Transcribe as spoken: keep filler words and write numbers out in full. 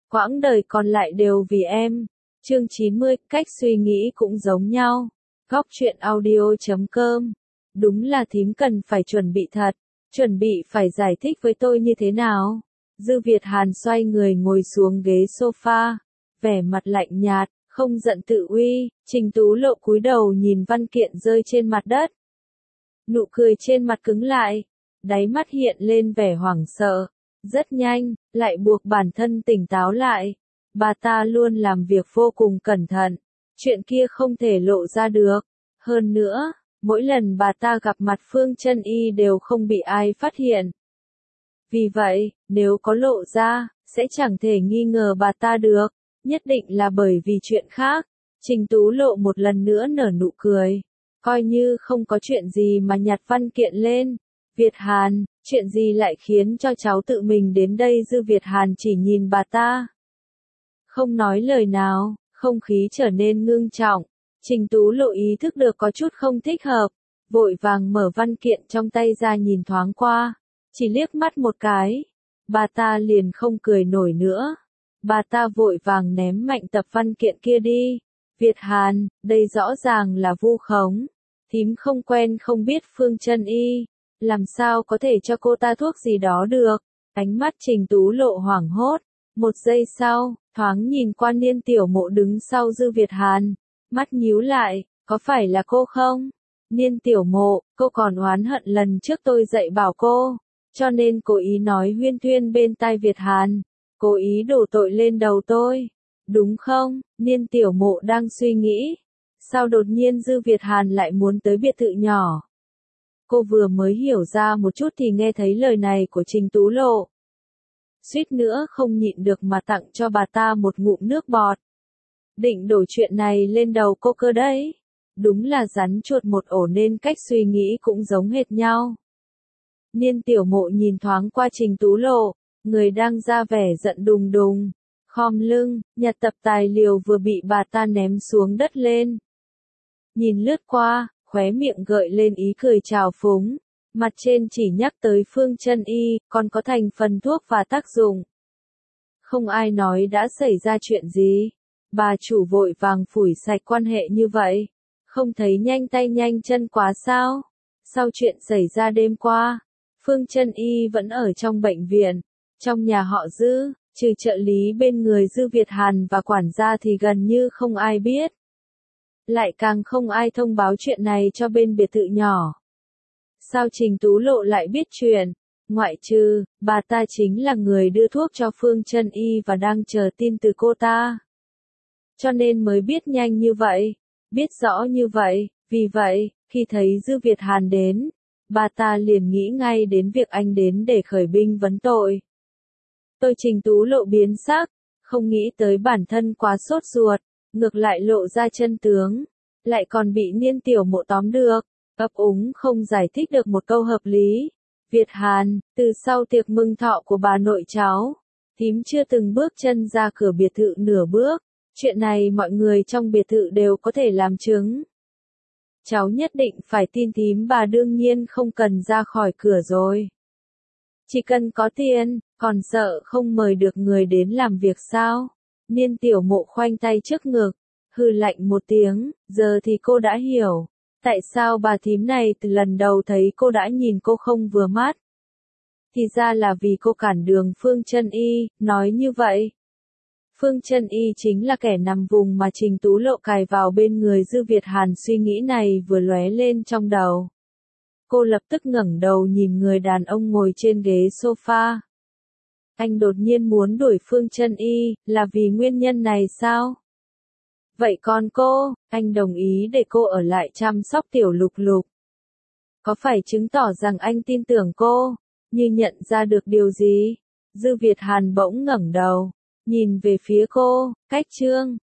quãng đời còn lại đều vì em. Chương chín mươi, cách suy nghĩ cũng giống nhau. Góc truyện audio chấm com. Đúng là thím cần phải chuẩn bị thật, chuẩn bị phải giải thích với tôi như thế nào. Dư Việt Hàn xoay người ngồi xuống ghế sofa, vẻ mặt lạnh nhạt, không giận tự uy. Trình Tú Lộ cúi đầu nhìn văn kiện rơi trên mặt đất. Nụ cười trên mặt cứng lại, đáy mắt hiện lên vẻ hoảng sợ. Rất nhanh, lại buộc bản thân tỉnh táo lại. Bà ta luôn làm việc vô cùng cẩn thận, chuyện kia không thể lộ ra được. Hơn nữa, mỗi lần bà ta gặp mặt Phương Chân Y đều không bị ai phát hiện. Vì vậy, nếu có lộ ra, sẽ chẳng thể nghi ngờ bà ta được, nhất định là bởi vì chuyện khác. Trình Tú Lộ một lần nữa nở nụ cười, coi như không có chuyện gì mà nhặt văn kiện lên. Việt Hàn, chuyện gì lại khiến cho cháu tự mình đến đây? Dư Việt Hàn chỉ nhìn bà ta, không nói lời nào, không khí trở nên ngưng trọng. Trình Tú Lộ ý thức được có chút không thích hợp, vội vàng mở văn kiện trong tay ra nhìn thoáng qua, chỉ liếc mắt một cái, bà ta liền không cười nổi nữa. Bà ta vội vàng ném mạnh tập văn kiện kia đi. Việt Hàn, đây rõ ràng là vu khống. Thím không quen không biết Phương Chân Y, làm sao có thể cho cô ta thuốc gì đó được. Ánh mắt Trình Tú Lộ hoảng hốt. Một giây sau, thoáng nhìn qua Niên Tiểu Mộ đứng sau Dư Việt Hàn, mắt nhíu lại, có phải là cô không? Niên Tiểu Mộ, cô còn oán hận lần trước tôi dạy bảo cô, cho nên cố ý nói huyên thuyên bên tai Việt Hàn, cố ý đổ tội lên đầu tôi, đúng không? Niên Tiểu Mộ đang suy nghĩ, sao đột nhiên Dư Việt Hàn lại muốn tới biệt thự nhỏ? Cô vừa mới hiểu ra một chút thì nghe thấy lời này của Trình Tú Lộ, suýt nữa không nhịn được mà tặng cho bà ta một ngụm nước bọt. Định đổ chuyện này lên đầu cô cơ đấy. Đúng là rắn chuột một ổ nên cách suy nghĩ cũng giống hệt nhau. Niên Tiểu Mộ nhìn thoáng qua Trình Tú Lộ, người đang ra vẻ giận đùng đùng, khom lưng, nhặt tập tài liệu vừa bị bà ta ném xuống đất lên. Nhìn lướt qua, khóe miệng gợi lên ý cười trào phúng. Mặt trên chỉ nhắc tới Phương Chân Y, còn có thành phần thuốc và tác dụng. Không ai nói đã xảy ra chuyện gì. Bà chủ vội vàng phủi sạch quan hệ như vậy. Không thấy nhanh tay nhanh chân quá sao? Sau chuyện xảy ra đêm qua, Phương Chân Y vẫn ở trong bệnh viện. Trong nhà họ Dư, trừ trợ lý bên người Dư Việt Hàn và quản gia thì gần như không ai biết. Lại càng không ai thông báo chuyện này cho bên biệt thự nhỏ. Sao Trình Tú Lộ lại biết chuyện? Ngoại trừ, bà ta chính là người đưa thuốc cho Phương Chân Y và đang chờ tin từ cô ta. Cho nên mới biết nhanh như vậy, biết rõ như vậy. Vì vậy, khi thấy Dư Việt Hàn đến, bà ta liền nghĩ ngay đến việc anh đến để khởi binh vấn tội. Tôi Trình Tú Lộ biến sắc, không nghĩ tới bản thân quá sốt ruột, ngược lại lộ ra chân tướng, lại còn bị Niên Tiểu Mộ tóm được. Ấp úng không giải thích được một câu hợp lý. Việt Hàn, từ sau tiệc mừng thọ của bà nội cháu, thím chưa từng bước chân ra cửa biệt thự nửa bước. Chuyện này mọi người trong biệt thự đều có thể làm chứng. Cháu nhất định phải tin thím, bà đương nhiên không cần ra khỏi cửa rồi. Chỉ cần có tiền, còn sợ không mời được người đến làm việc sao? Niên Tiểu Mộ khoanh tay trước ngực, hừ lạnh một tiếng, giờ thì cô đã hiểu. Tại sao bà thím này từ lần đầu thấy cô đã nhìn cô không vừa mắt? Thì ra là vì cô cản đường Phương Chân Y, nói như vậy. Phương Chân Y chính là kẻ nằm vùng mà Trình Tú Lộ cài vào bên người Dư Việt Hàn. Suy nghĩ này vừa lóe lên trong đầu. Cô lập tức ngẩng đầu nhìn người đàn ông ngồi trên ghế sofa. Anh đột nhiên muốn đuổi Phương Chân Y, là vì nguyên nhân này sao? Vậy còn cô, anh đồng ý để cô ở lại chăm sóc Tiểu Lục Lục. Có phải chứng tỏ rằng anh tin tưởng cô, như nhận ra được điều gì? Dư Việt Hàn bỗng ngẩng đầu, nhìn về phía cô, cách chương.